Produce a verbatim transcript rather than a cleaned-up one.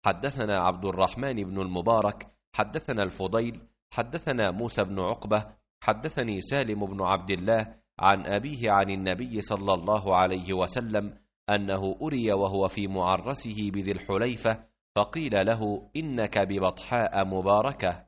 حدثنا عبد الرحمن بن المبارك حدثنا الفضيل حدثنا موسى بن عقبة حدثني سالم بن عبد الله عن أبيه عن النبي صلى الله عليه وسلم أنه أري وهو في معرسه بذي الحليفة، فقيل له: إنك ببطحاء مباركة.